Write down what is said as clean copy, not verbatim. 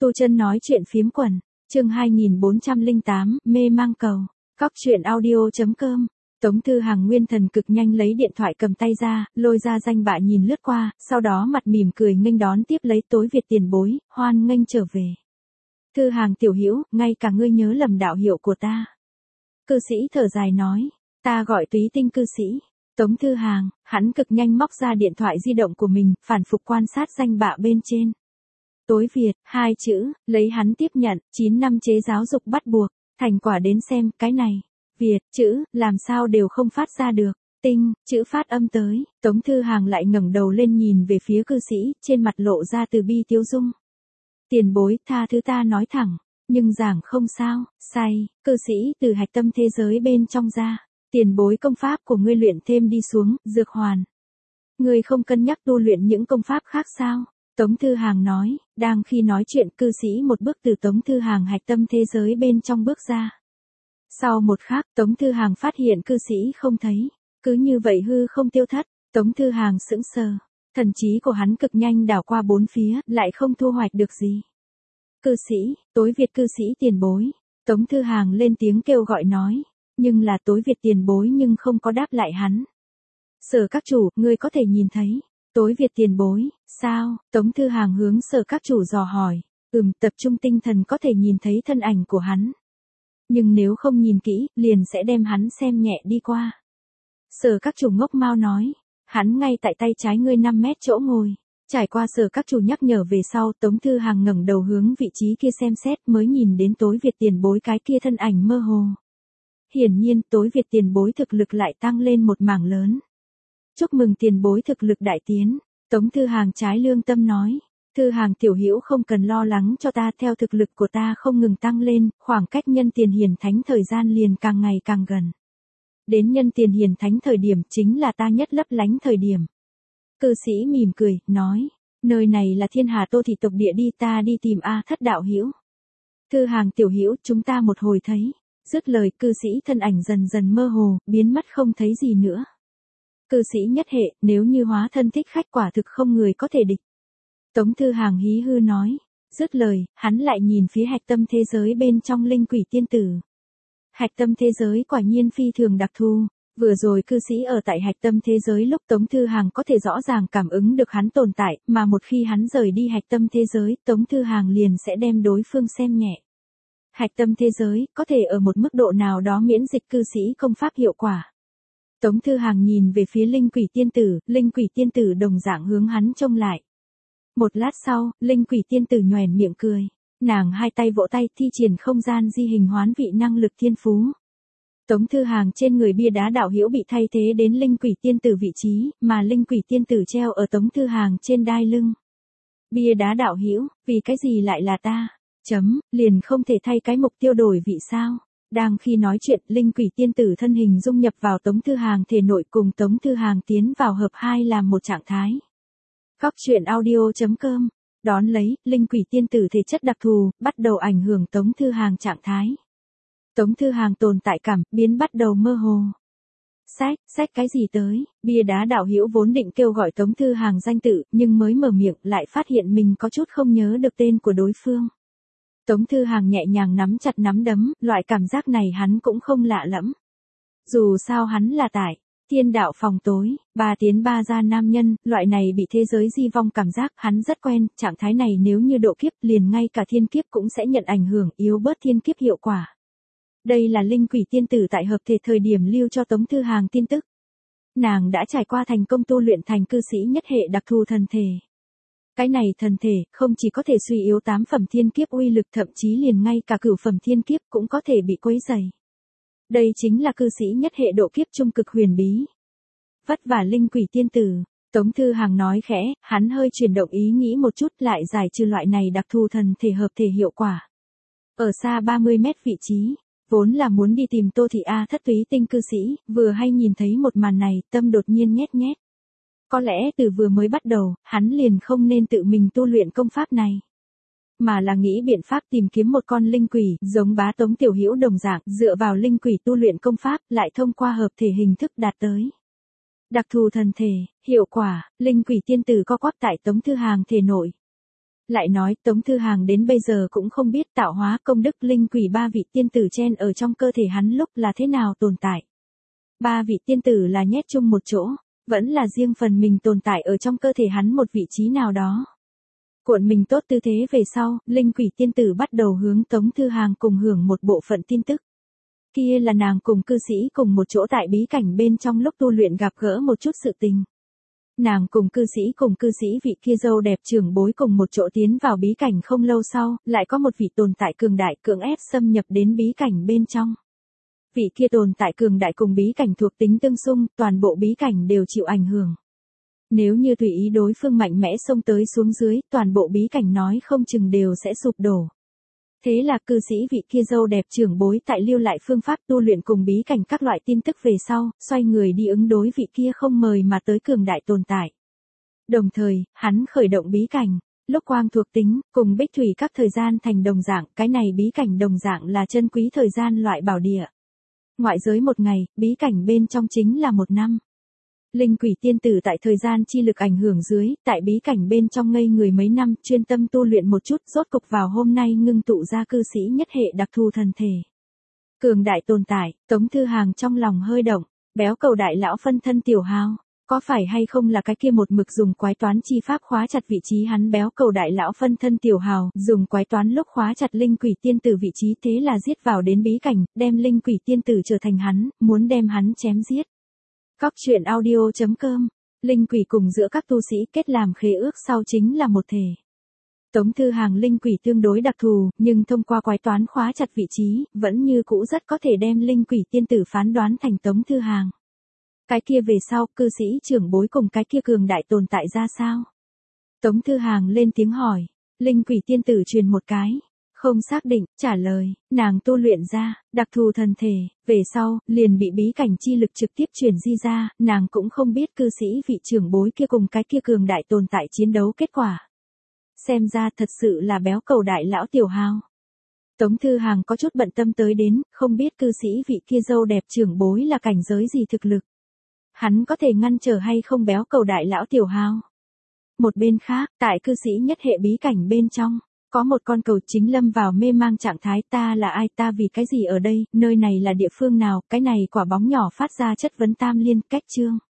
Tu Chân nói chuyện phiếm quần, chương 2408, mê mang cầu, cóc truyện audio.com. Tống Thư Hàng nguyên thần cực nhanh lấy điện thoại cầm tay ra, lôi ra danh bạ nhìn lướt qua, sau đó mặt mỉm cười nghênh đón tiếp lấy Tối Việt tiền bối, hoan nghênh trở về. Thư Hàng tiểu hữu, ngay cả ngươi nhớ lầm đạo hiệu của ta. Cư sĩ thở dài nói, ta gọi Túy Tinh cư sĩ. Tống Thư Hàng, hắn cực nhanh móc ra điện thoại di động của mình, phản phục quan sát danh bạ bên trên. Tối Việt, 2 chữ, lấy hắn tiếp nhận, 9 năm chế giáo dục bắt buộc, thành quả đến xem, cái này. Việt, chữ, làm sao đều không phát ra được. Tinh, chữ phát âm tới, Tống Thư Hàng lại ngẩng đầu lên nhìn về phía cư sĩ, trên mặt lộ ra từ bi tiếu dung. Tiền bối, tha thứ ta nói thẳng, nhưng giảng không sao, say, cư sĩ từ hạch tâm thế giới bên trong ra. Tiền bối công pháp của ngươi luyện thêm đi xuống, dược hoàn. Ngươi không cân nhắc tu luyện những công pháp khác sao? Tống Thư Hàng nói, đang khi nói chuyện cư sĩ một bước từ Tống Thư Hàng hạch tâm thế giới bên trong bước ra. Sau một khắc, Tống Thư Hàng phát hiện cư sĩ không thấy. Cứ như vậy hư không tiêu thất, Tống Thư Hàng sững sờ. Thần trí của hắn cực nhanh đảo qua bốn phía, lại không thu hoạch được gì. Cư sĩ, Tối Việt cư sĩ tiền bối. Tống Thư Hàng lên tiếng kêu gọi nói, nhưng là Tối Việt tiền bối nhưng không có đáp lại hắn. Sở các chủ, ngươi có thể nhìn thấy. Tối Việt tiền bối, sao? Tống Thư Hàng hướng Sở các chủ dò hỏi. Tập trung tinh thần có thể nhìn thấy thân ảnh của hắn. Nhưng nếu không nhìn kỹ, liền sẽ đem hắn xem nhẹ đi qua. Sở các chủ ngốc mau nói, hắn ngay tại tay trái ngươi 5 mét chỗ ngồi. Trải qua Sở các chủ nhắc nhở về sau, Tống Thư Hàng ngẩng đầu hướng vị trí kia xem xét mới nhìn đến Tối Việt tiền bối cái kia thân ảnh mơ hồ. Hiển nhiên, Tối Việt tiền bối thực lực lại tăng lên một mảng lớn. Chúc mừng tiền bối thực lực đại tiến, Tống Thư Hàng trái lương tâm nói. Thư Hàng tiểu hữu không cần lo lắng cho ta, theo thực lực của ta không ngừng tăng lên, khoảng cách nhân tiền hiển thánh thời gian liền càng ngày càng gần. Đến nhân tiền hiển thánh thời điểm chính là ta nhất lấp lánh thời điểm. Cư sĩ mỉm cười, nói, nơi này là Thiên Hà Tô Thị tộc địa, đi ta đi tìm A Thất đạo hữu. Thư Hàng tiểu hữu, chúng ta một hồi thấy. Dứt lời, cư sĩ thân ảnh dần dần mơ hồ, biến mất không thấy gì nữa. Cư sĩ nhất hệ, nếu như hóa thân thích khách quả thực không người có thể địch. Tống Thư Hàng hí hư nói. Dứt lời, hắn lại nhìn phía hạch tâm thế giới bên trong linh quỷ tiên tử. Hạch tâm thế giới quả nhiên phi thường đặc thù. Vừa rồi cư sĩ ở tại hạch tâm thế giới lúc Tống Thư Hàng có thể rõ ràng cảm ứng được hắn tồn tại, mà một khi hắn rời đi hạch tâm thế giới, Tống Thư Hàng liền sẽ đem đối phương xem nhẹ. Hạch tâm thế giới, có thể ở một mức độ nào đó miễn dịch cư sĩ công pháp hiệu quả. Tống Thư Hàng nhìn về phía linh quỷ tiên tử đồng dạng hướng hắn trông lại. Một lát sau, linh quỷ tiên tử nhoẻn miệng cười. Nàng hai tay vỗ tay thi triển không gian di hình hoán vị năng lực thiên phú. Tống Thư Hàng trên người bia đá đạo hữu bị thay thế đến linh quỷ tiên tử vị trí, mà linh quỷ tiên tử treo ở Tống Thư Hàng trên đai lưng. Bia đá đạo hữu, vì cái gì lại là ta? Liền không thể thay cái mục tiêu đổi vị sao? Đang khi nói chuyện, linh quỷ tiên tử thân hình dung nhập vào Tống Thư Hàng thể nội, cùng Tống Thư Hàng tiến vào hợp hai làm một trạng thái. Cóc truyện audio.com. Đón lấy, linh quỷ tiên tử thể chất đặc thù, bắt đầu ảnh hưởng Tống Thư Hàng trạng thái. Tống Thư Hàng tồn tại cảm, biến bắt đầu mơ hồ. Sách cái gì tới? Bia đá đạo hữu vốn định kêu gọi Tống Thư Hàng danh tự, nhưng mới mở miệng, lại phát hiện mình có chút không nhớ được tên của đối phương. Tống Thư Hàng nhẹ nhàng nắm chặt nắm đấm, loại cảm giác này hắn cũng không lạ lẫm. Dù sao hắn là tại Thiên Đạo phòng tối, 3 tiến 3 ra nam nhân, loại này bị thế giới di vong cảm giác, hắn rất quen, trạng thái này nếu như độ kiếp liền ngay cả thiên kiếp cũng sẽ nhận ảnh hưởng, yếu bớt thiên kiếp hiệu quả. Đây là linh quỷ tiên tử tại hợp thể thời điểm lưu cho Tống Thư Hàng tin tức. Nàng đã trải qua thành công tu luyện thành cư sĩ nhất hệ đặc thù thần thể. Cái này thần thể, không chỉ có thể suy yếu 8 phẩm thiên kiếp uy lực, thậm chí liền ngay cả cửu phẩm thiên kiếp cũng có thể bị quấy rầy. Đây chính là cư sĩ nhất hệ độ kiếp trung cực huyền bí. Vất vả linh quỷ tiên tử, Tống Thư Hàng nói khẽ, hắn hơi chuyển động ý nghĩ một chút, lại giải trừ loại này đặc thù thần thể hợp thể hiệu quả. Ở xa 30 mét vị trí, vốn là muốn đi tìm Tô Thị A Thất Túy Tinh cư sĩ, vừa hay nhìn thấy một màn này, tâm đột nhiên nhét nhét. Có lẽ từ vừa mới bắt đầu, hắn liền không nên tự mình tu luyện công pháp này, mà là nghĩ biện pháp tìm kiếm một con linh quỷ, giống bá Tống tiểu hữu đồng dạng, dựa vào linh quỷ tu luyện công pháp, lại thông qua hợp thể hình thức đạt tới đặc thù thần thể, hiệu quả, linh quỷ tiên tử co quắp tại Tống Thư Hàng thể nội. Lại nói Tống Thư Hàng đến bây giờ cũng không biết tạo hóa công đức linh quỷ ba vị tiên tử chen ở trong cơ thể hắn lúc là thế nào tồn tại. Ba vị tiên tử là nhét chung một chỗ, vẫn là riêng phần mình tồn tại ở trong cơ thể hắn một vị trí nào đó. Cuộn mình tốt tư thế về sau, linh quỷ tiên tử bắt đầu hướng Tống Thư Hàng cùng hưởng một bộ phận tin tức. Kia là nàng cùng cư sĩ cùng một chỗ tại bí cảnh bên trong lúc tu luyện gặp gỡ một chút sự tình. Nàng cùng cư sĩ vị kia dâu đẹp trưởng bối cùng một chỗ tiến vào bí cảnh không lâu sau, lại có một vị tồn tại cường đại cưỡng ép xâm nhập đến bí cảnh bên trong. Vị kia tồn tại cường đại cùng bí cảnh thuộc tính tương xung, toàn bộ bí cảnh đều chịu ảnh hưởng. Nếu như tùy ý đối phương mạnh mẽ xông tới xuống dưới, toàn bộ bí cảnh nói không chừng đều sẽ sụp đổ. Thế là cư sĩ vị kia dâu đẹp trưởng bối tại lưu lại phương pháp tu luyện cùng bí cảnh các loại tin tức về sau, xoay người đi ứng đối vị kia không mời mà tới cường đại tồn tại. Đồng thời, hắn khởi động bí cảnh, lúc quang thuộc tính, cùng bích thủy các thời gian thành đồng dạng, cái này bí cảnh đồng dạng là chân quý thời gian loại bảo địa. Ngoại giới một ngày, bí cảnh bên trong chính là một năm. Linh quỷ tiên tử tại thời gian chi lực ảnh hưởng dưới, tại bí cảnh bên trong ngây người mấy năm, chuyên tâm tu luyện một chút, rốt cục vào hôm nay ngưng tụ ra cư sĩ nhất hệ đặc thù thần thể. Cường đại tồn tại, Tống Thư Hàng trong lòng hơi động, béo cầu đại lão phân thân tiểu hào, có phải hay không là cái kia một mực dùng quái toán chi pháp khóa chặt vị trí hắn béo cầu đại lão phân thân tiểu hào, dùng quái toán lúc khóa chặt linh quỷ tiên tử vị trí thế là giết vào đến bí cảnh, đem linh quỷ tiên tử trở thành hắn, muốn đem hắn chém giết. Cóc truyện audio.com, linh quỷ cùng giữa các tu sĩ kết làm khế ước sau chính là một thể. Tống Thư Hàng linh quỷ tương đối đặc thù, nhưng thông qua quái toán khóa chặt vị trí, vẫn như cũ rất có thể đem linh quỷ tiên tử phán đoán thành Tống Thư Hàng. Cái kia về sau, cư sĩ trưởng bối cùng cái kia cường đại tồn tại ra sao? Tống Thư Hàng lên tiếng hỏi, linh quỷ tiên tử truyền một cái. Không xác định, trả lời, nàng tu luyện ra, đặc thù thần thể, về sau, liền bị bí cảnh chi lực trực tiếp truyền di ra, nàng cũng không biết cư sĩ vị trưởng bối kia cùng cái kia cường đại tồn tại chiến đấu kết quả. Xem ra thật sự là béo cầu đại lão tiểu hào. Tống Thư Hàng có chút bận tâm tới đến, không biết cư sĩ vị kia dâu đẹp trưởng bối là cảnh giới gì thực lực. Hắn có thể ngăn trở hay không béo cầu đại lão tiểu hào. Một bên khác, tại cư sĩ nhất hệ bí cảnh bên trong. Có một con cầu chính lâm vào mê mang trạng thái, ta là ai, ta vì cái gì ở đây, nơi này là địa phương nào, cái này quả bóng nhỏ phát ra chất vấn tam liên, cách chương.